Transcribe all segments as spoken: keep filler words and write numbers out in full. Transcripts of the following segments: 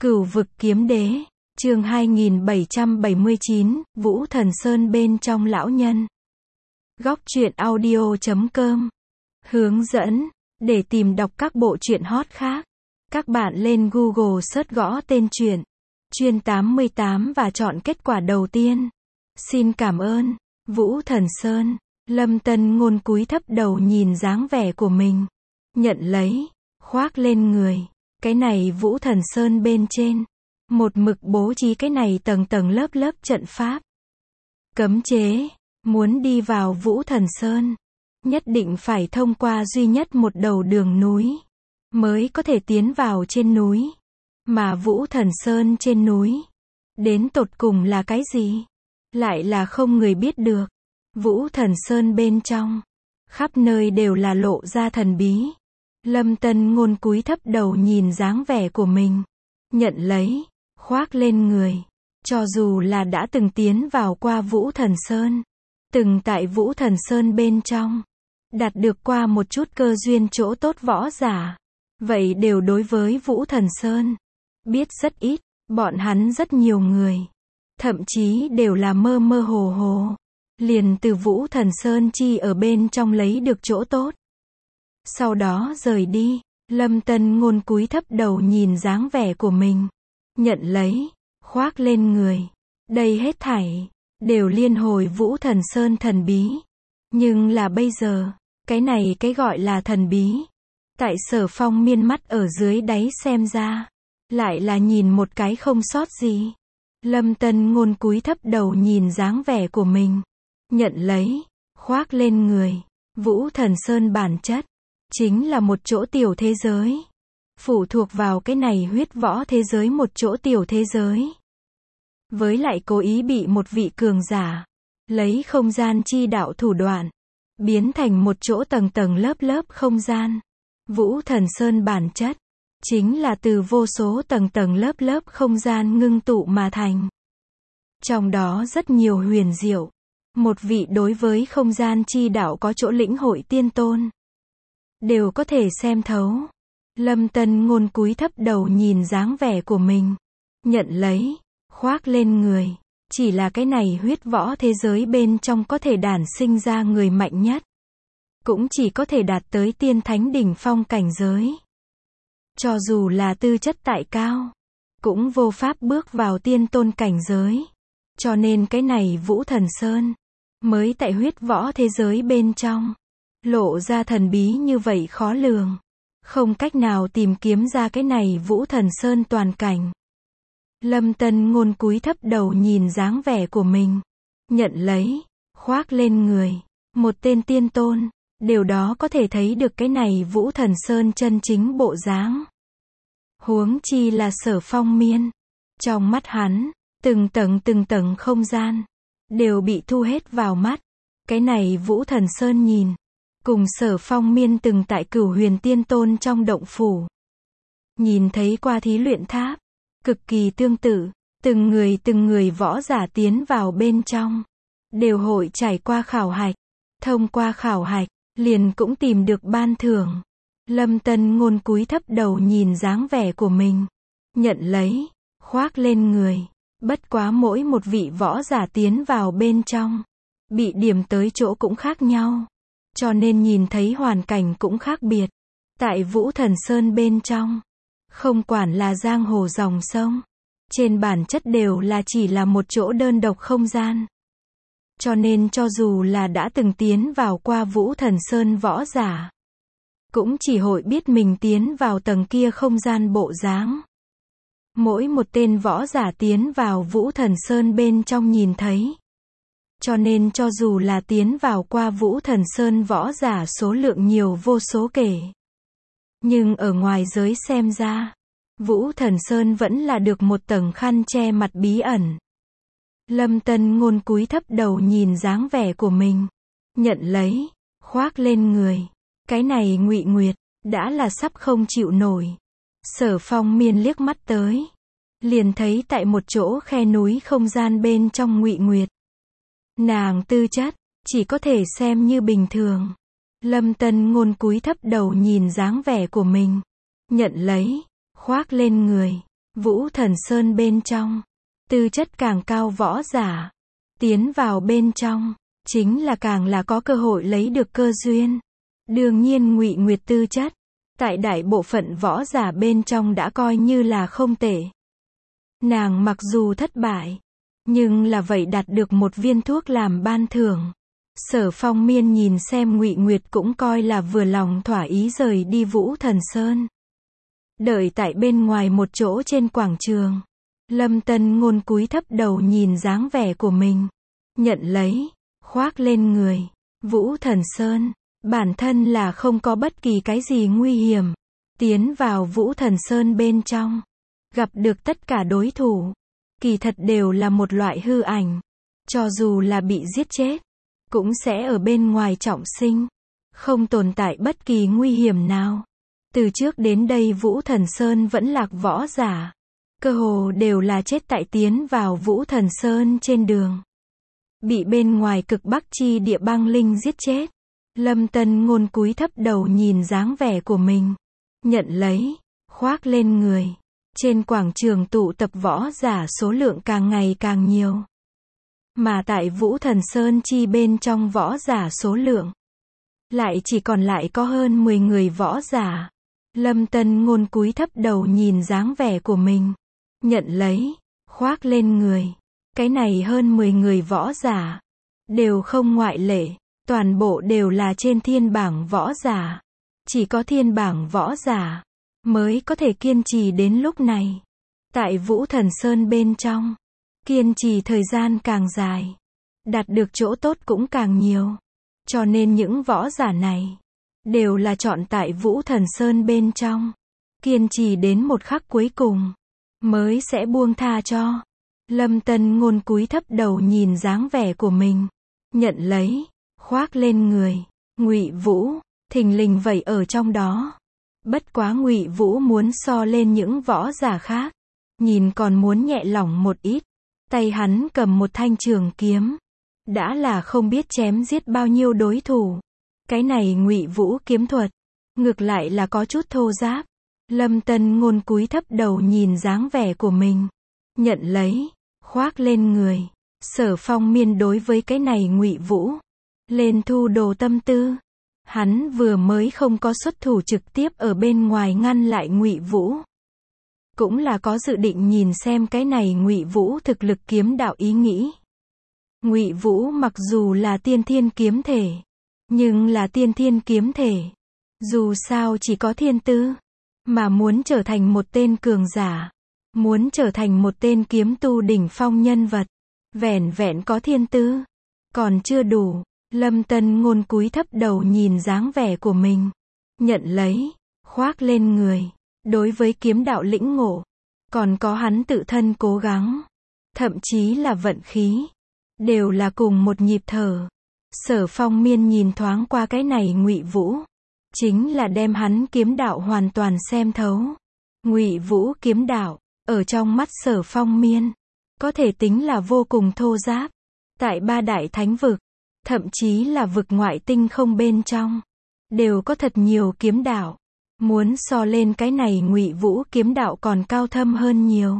Cửu vực kiếm đế, chương hai nghìn bảy trăm bảy mươi chín, Vũ Thần Sơn bên trong lão nhân. Góc truyện audio chấm com. Hướng dẫn, để tìm đọc các bộ truyện hot khác, các bạn lên Google search gõ tên truyện, Chuyên tám mươi tám và chọn kết quả đầu tiên. Xin cảm ơn. Vũ Thần Sơn, Lâm Tân Ngôn cúi thấp đầu nhìn dáng vẻ của mình. Nhận lấy, khoác lên người. Cái này Vũ Thần Sơn bên trên. Một mực bố trí cái này tầng tầng lớp lớp trận pháp. Cấm chế, muốn đi vào Vũ Thần Sơn, nhất định phải thông qua duy nhất một đầu đường núi, mới có thể tiến vào trên núi. Mà Vũ Thần Sơn trên núi, đến tột cùng là cái gì? Lại là không người biết được. Vũ Thần Sơn bên trong, khắp nơi đều là lộ ra thần bí. Lâm Tân Ngôn cúi thấp đầu nhìn dáng vẻ của mình. Nhận lấy, khoác lên người. Cho dù là đã từng tiến vào qua Vũ Thần Sơn, từng tại Vũ Thần Sơn bên trong, đạt được qua một chút cơ duyên chỗ tốt võ giả, vậy đều đối với Vũ Thần Sơn biết rất ít. Bọn hắn rất nhiều người, thậm chí đều là mơ mơ hồ hồ, liền từ Vũ Thần Sơn chi ở bên trong lấy được chỗ tốt. Sau đó rời đi. Lâm Tân Ngôn cúi thấp đầu nhìn dáng vẻ của mình. Nhận lấy, khoác lên người. Đây hết thảy đều liên hồi Vũ Thần Sơn thần bí. Nhưng là bây giờ, cái này cái gọi là thần bí, tại Sở Phong Miên mắt ở dưới đáy xem ra, lại là nhìn một cái không sót gì. Lâm Tân Ngôn cúi thấp đầu nhìn dáng vẻ của mình. Nhận lấy, khoác lên người. Vũ Thần Sơn bản chất chính là một chỗ tiểu thế giới, phụ thuộc vào cái này huyết võ thế giới một chỗ tiểu thế giới. Với lại cố ý bị một vị cường giả lấy không gian chi đạo thủ đoạn biến thành một chỗ tầng tầng lớp lớp không gian. Vũ Thần Sơn bản chất chính là từ vô số tầng tầng lớp lớp không gian ngưng tụ mà thành. Trong đó rất nhiều huyền diệu. Một vị đối với không gian chi đạo có chỗ lĩnh hội tiên tôn, đều có thể xem thấu. Lâm Tân Ngôn cúi thấp đầu nhìn dáng vẻ của mình. Nhận lấy, khoác lên người. Chỉ là cái này huyết võ thế giới bên trong có thể đản sinh ra người mạnh nhất, cũng chỉ có thể đạt tới tiên thánh đỉnh phong cảnh giới. Cho dù là tư chất tại cao, cũng vô pháp bước vào tiên tôn cảnh giới. Cho nên cái này Vũ Thần Sơn mới tại huyết võ thế giới bên trong lộ ra thần bí như vậy khó lường. Không cách nào tìm kiếm ra cái này Vũ Thần Sơn toàn cảnh. Lâm Tân Ngôn cúi thấp đầu nhìn dáng vẻ của mình. Nhận lấy, khoác lên người. Một tên tiên tôn, điều đó có thể thấy được cái này Vũ Thần Sơn chân chính bộ dáng. Huống chi là Sở Phong Miên. Trong mắt hắn, từng tầng từng tầng không gian đều bị thu hết vào mắt. Cái này Vũ Thần Sơn nhìn, cùng Sở Phong Miên từng tại Cửu Huyền Tiên Tôn trong động phủ nhìn thấy qua thí luyện tháp, cực kỳ tương tự. Từng người từng người võ giả tiến vào bên trong, đều hội trải qua khảo hạch. Thông qua khảo hạch, liền cũng tìm được ban thưởng. Lâm Tân Ngôn cúi thấp đầu nhìn dáng vẻ của mình. Nhận lấy, khoác lên người. Bất quá mỗi một vị võ giả tiến vào bên trong, bị điểm tới chỗ cũng khác nhau. Cho nên nhìn thấy hoàn cảnh cũng khác biệt. Tại Vũ Thần Sơn bên trong, không quản là giang hồ dòng sông, trên bản chất đều là chỉ là một chỗ đơn độc không gian. Cho nên cho dù là đã từng tiến vào qua Vũ Thần Sơn võ giả, cũng chỉ hội biết mình tiến vào tầng kia không gian bộ dáng. Mỗi một tên võ giả tiến vào Vũ Thần Sơn bên trong nhìn thấy. Cho nên cho dù là tiến vào qua Vũ Thần Sơn võ giả số lượng nhiều vô số kể, nhưng ở ngoài giới xem ra, Vũ Thần Sơn vẫn là được một tầng khăn che mặt bí ẩn. Lâm Tân Ngôn cúi thấp đầu nhìn dáng vẻ của mình. Nhận lấy, khoác lên người. Cái này Ngụy Nguyệt đã là sắp không chịu nổi. Sở Phong Miên liếc mắt tới, liền thấy tại một chỗ khe núi không gian bên trong Ngụy Nguyệt. Nàng tư chất chỉ có thể xem như bình thường. Lâm Tân Ngôn cúi thấp đầu nhìn dáng vẻ của mình. Nhận lấy, khoác lên người. Vũ Thần Sơn bên trong, tư chất càng cao võ giả, tiến vào bên trong, chính là càng là có cơ hội lấy được cơ duyên. Đương nhiên Ngụy Nguyệt tư chất, tại đại bộ phận võ giả bên trong đã coi như là không tệ. Nàng mặc dù thất bại, nhưng là vậy đạt được một viên thuốc làm ban thưởng. Sở Phong Miên nhìn xem Ngụy Nguyệt cũng coi là vừa lòng thỏa ý rời đi Vũ Thần Sơn. Đợi tại bên ngoài một chỗ trên quảng trường, Lâm Tân Ngôn cúi thấp đầu nhìn dáng vẻ của mình, nhận lấy, khoác lên người. Vũ Thần Sơn, bản thân là không có bất kỳ cái gì nguy hiểm. Tiến vào Vũ Thần Sơn bên trong, gặp được tất cả đối thủ, kỳ thật đều là một loại hư ảnh. Cho dù là bị giết chết, cũng sẽ ở bên ngoài trọng sinh, không tồn tại bất kỳ nguy hiểm nào. Từ trước đến đây Vũ Thần Sơn vẫn lạc võ giả, cơ hồ đều là chết tại tiến vào Vũ Thần Sơn trên đường. Bị bên ngoài cực bắc chi địa băng linh giết chết. Lâm Tân Ngôn cúi thấp đầu nhìn dáng vẻ của mình, nhận lấy, khoác lên người. Trên quảng trường tụ tập võ giả số lượng càng ngày càng nhiều. Mà tại Vũ Thần Sơn chi bên trong võ giả số lượng, lại chỉ còn lại có hơn mười người võ giả. Lâm Tân Ngôn cúi thấp đầu nhìn dáng vẻ của mình, nhận lấy, khoác lên người. Cái này hơn mười người võ giả, đều không ngoại lệ, toàn bộ đều là trên thiên bảng võ giả. Chỉ có thiên bảng võ giả mới có thể kiên trì đến lúc này. Tại Vũ Thần Sơn bên trong, kiên trì thời gian càng dài, đạt được chỗ tốt cũng càng nhiều. Cho nên những võ giả này đều là chọn tại Vũ Thần Sơn bên trong, kiên trì đến một khắc cuối cùng mới sẽ buông tha cho. Lâm Tân Ngôn cúi thấp đầu nhìn dáng vẻ của mình, nhận lấy, khoác lên người. Ngụy Vũ thình lình vậy ở trong đó. Bất quá Ngụy Vũ muốn so lên những võ giả khác, nhìn còn muốn nhẹ lỏng một ít. Tay hắn cầm một thanh trường kiếm, đã là không biết chém giết bao nhiêu đối thủ. Cái này Ngụy Vũ kiếm thuật, ngược lại là có chút thô ráp. Lâm Tân Ngôn cúi thấp đầu nhìn dáng vẻ của mình, nhận lấy, khoác lên người. Sở Phong Miên đối với cái này Ngụy Vũ lên thu đồ tâm tư. Hắn vừa mới không có xuất thủ trực tiếp ở bên ngoài ngăn lại Ngụy Vũ, cũng là có dự định nhìn xem cái này Ngụy Vũ thực lực kiếm đạo ý nghĩ. Ngụy Vũ mặc dù là tiên thiên kiếm thể, nhưng là tiên thiên kiếm thể, dù sao chỉ có thiên tư, mà muốn trở thành một tên cường giả, muốn trở thành một tên kiếm tu đỉnh phong nhân vật, vẻn vẹn có thiên tư còn chưa đủ. Lâm Tân Ngôn cúi thấp đầu nhìn dáng vẻ của mình, nhận lấy, khoác lên người. Đối với kiếm đạo lĩnh ngộ, còn có hắn tự thân cố gắng, thậm chí là vận khí, đều là cùng một nhịp thở. Sở Phong Miên nhìn thoáng qua cái này Ngụy Vũ, chính là đem hắn kiếm đạo hoàn toàn xem thấu. Ngụy Vũ kiếm đạo, ở trong mắt Sở Phong Miên, có thể tính là vô cùng thô ráp. Tại ba đại thánh vực, thậm chí là vực ngoại tinh không bên trong, đều có thật nhiều kiếm đạo. Muốn so lên cái này Ngụy Vũ kiếm đạo còn cao thâm hơn nhiều.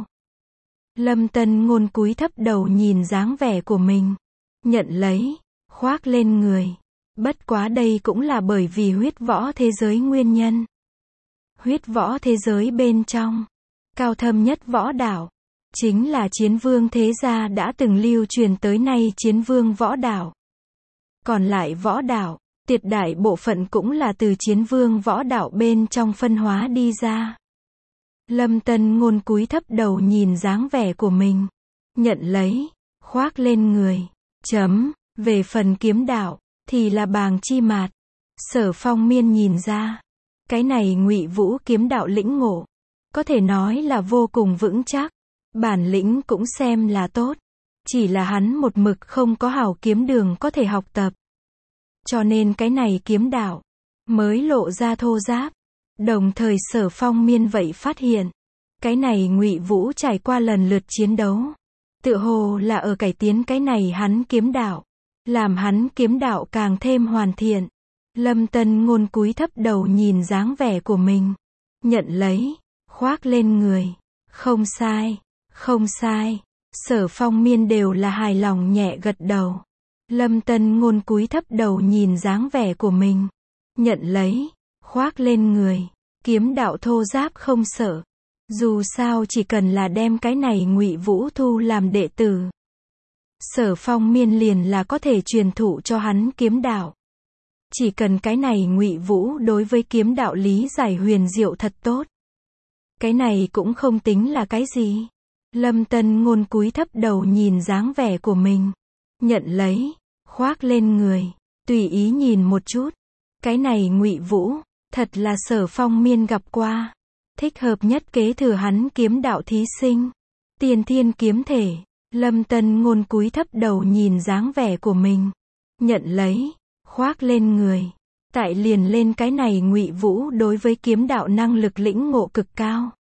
Lâm Tân Ngôn cúi thấp đầu nhìn dáng vẻ của mình, nhận lấy, khoác lên người. Bất quá đây cũng là bởi vì huyết võ thế giới nguyên nhân. Huyết võ thế giới bên trong, cao thâm nhất võ đạo, chính là Chiến Vương thế gia đã từng lưu truyền tới nay Chiến Vương võ đạo. Còn lại võ đạo, tuyệt đại bộ phận cũng là từ Chiến Vương võ đạo bên trong phân hóa đi ra. Lâm Tân Ngôn cúi thấp đầu nhìn dáng vẻ của mình, nhận lấy, khoác lên người. Chấm, về phần kiếm đạo, thì là bàng chi mạt. Sở Phong Miên nhìn ra, cái này Ngụy Vũ kiếm đạo lĩnh ngộ, có thể nói là vô cùng vững chắc, bản lĩnh cũng xem là tốt. Chỉ là hắn một mực không có hảo kiếm đường có thể học tập. Cho nên cái này kiếm đạo mới lộ ra thô ráp. Đồng thời Sở Phong Miên vậy phát hiện, cái này Ngụy Vũ trải qua lần lượt chiến đấu, tựa hồ là ở cải tiến cái này hắn kiếm đạo, làm hắn kiếm đạo càng thêm hoàn thiện. Lâm Tân Ngôn cúi thấp đầu nhìn dáng vẻ của mình, nhận lấy, khoác lên người. Không sai, không sai. Sở Phong Miên đều là hài lòng nhẹ gật đầu. Lâm Tân Ngôn cúi thấp đầu nhìn dáng vẻ của mình. Nhận lấy, khoác lên người. Kiếm đạo thô giáp không sợ. Dù sao chỉ cần là đem cái này Ngụy Vũ thu làm đệ tử. Sở Phong Miên liền là có thể truyền thụ cho hắn kiếm đạo. Chỉ cần cái này Ngụy Vũ đối với kiếm đạo lý giải huyền diệu thật tốt. Cái này cũng không tính là cái gì. Lâm Tân Ngôn cúi thấp đầu nhìn dáng vẻ của mình. Nhận lấy, khoác lên người, tùy ý nhìn một chút. Cái này Ngụy Vũ, thật là Sở Phong Miên gặp qua. Thích hợp nhất kế thừa hắn kiếm đạo thí sinh. Tiên thiên kiếm thể. Lâm Tân Ngôn cúi thấp đầu nhìn dáng vẻ của mình. Nhận lấy, khoác lên người. Tại liền lên cái này Ngụy Vũ đối với kiếm đạo năng lực lĩnh ngộ cực cao.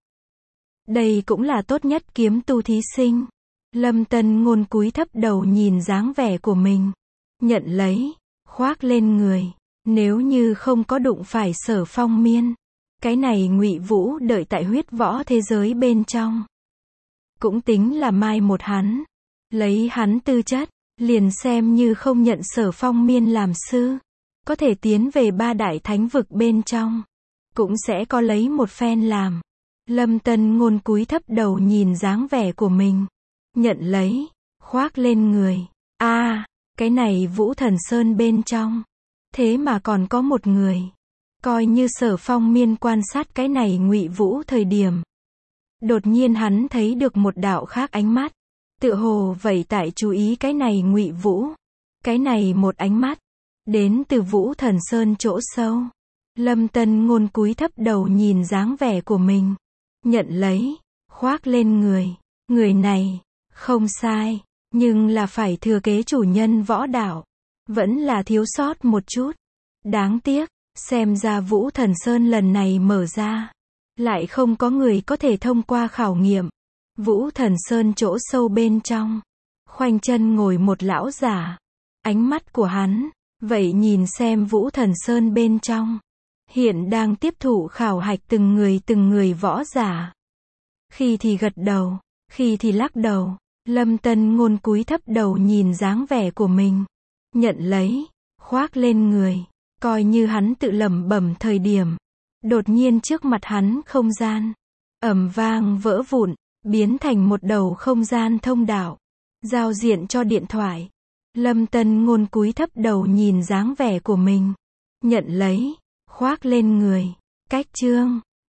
Đây cũng là tốt nhất kiếm tu thí sinh. Lâm Tân Ngôn cúi thấp đầu nhìn dáng vẻ của mình. Nhận lấy, khoác lên người. Nếu như không có đụng phải Sở Phong Miên, cái này Ngụy Vũ đợi tại huyết võ thế giới bên trong. Cũng tính là mai một hắn. Lấy hắn tư chất, liền xem như không nhận Sở Phong Miên làm sư. Có thể tiến về ba đại thánh vực bên trong. Cũng sẽ có lấy một phen làm. Lâm Tân Ngôn cúi thấp đầu nhìn dáng vẻ của mình. Nhận lấy, khoác lên người. A, à, cái này Vũ Thần Sơn bên trong. Thế mà còn có một người. Coi như Sở Phong Miên quan sát cái này Ngụy Vũ thời điểm. Đột nhiên hắn thấy được một đạo khác ánh mắt. Tựa hồ vậy tại chú ý cái này Ngụy Vũ. Cái này một ánh mắt. Đến từ Vũ Thần Sơn chỗ sâu. Lâm Tân Ngôn cúi thấp đầu nhìn dáng vẻ của mình. Nhận lấy, khoác lên người. Người này, không sai. Nhưng là phải thừa kế chủ nhân võ đạo. Vẫn là thiếu sót một chút. Đáng tiếc, xem ra Vũ Thần Sơn lần này mở ra. Lại không có người có thể thông qua khảo nghiệm. Vũ Thần Sơn chỗ sâu bên trong. Khoanh chân ngồi một lão giả. Ánh mắt của hắn, vậy nhìn xem Vũ Thần Sơn bên trong. Hiện đang tiếp thụ khảo hạch từng người từng người võ giả. Khi thì gật đầu, khi thì lắc đầu. Lâm Tân Ngôn cúi thấp đầu nhìn dáng vẻ của mình. Nhận lấy, khoác lên người. Coi như hắn tự lẩm bẩm thời điểm. Đột nhiên trước mặt hắn không gian. Ầm vang vỡ vụn. Biến thành một đầu không gian thông đạo. Giao diện cho điện thoại. Lâm Tân Ngôn cúi thấp đầu nhìn dáng vẻ của mình. Nhận lấy, khoác lên người. Cách chương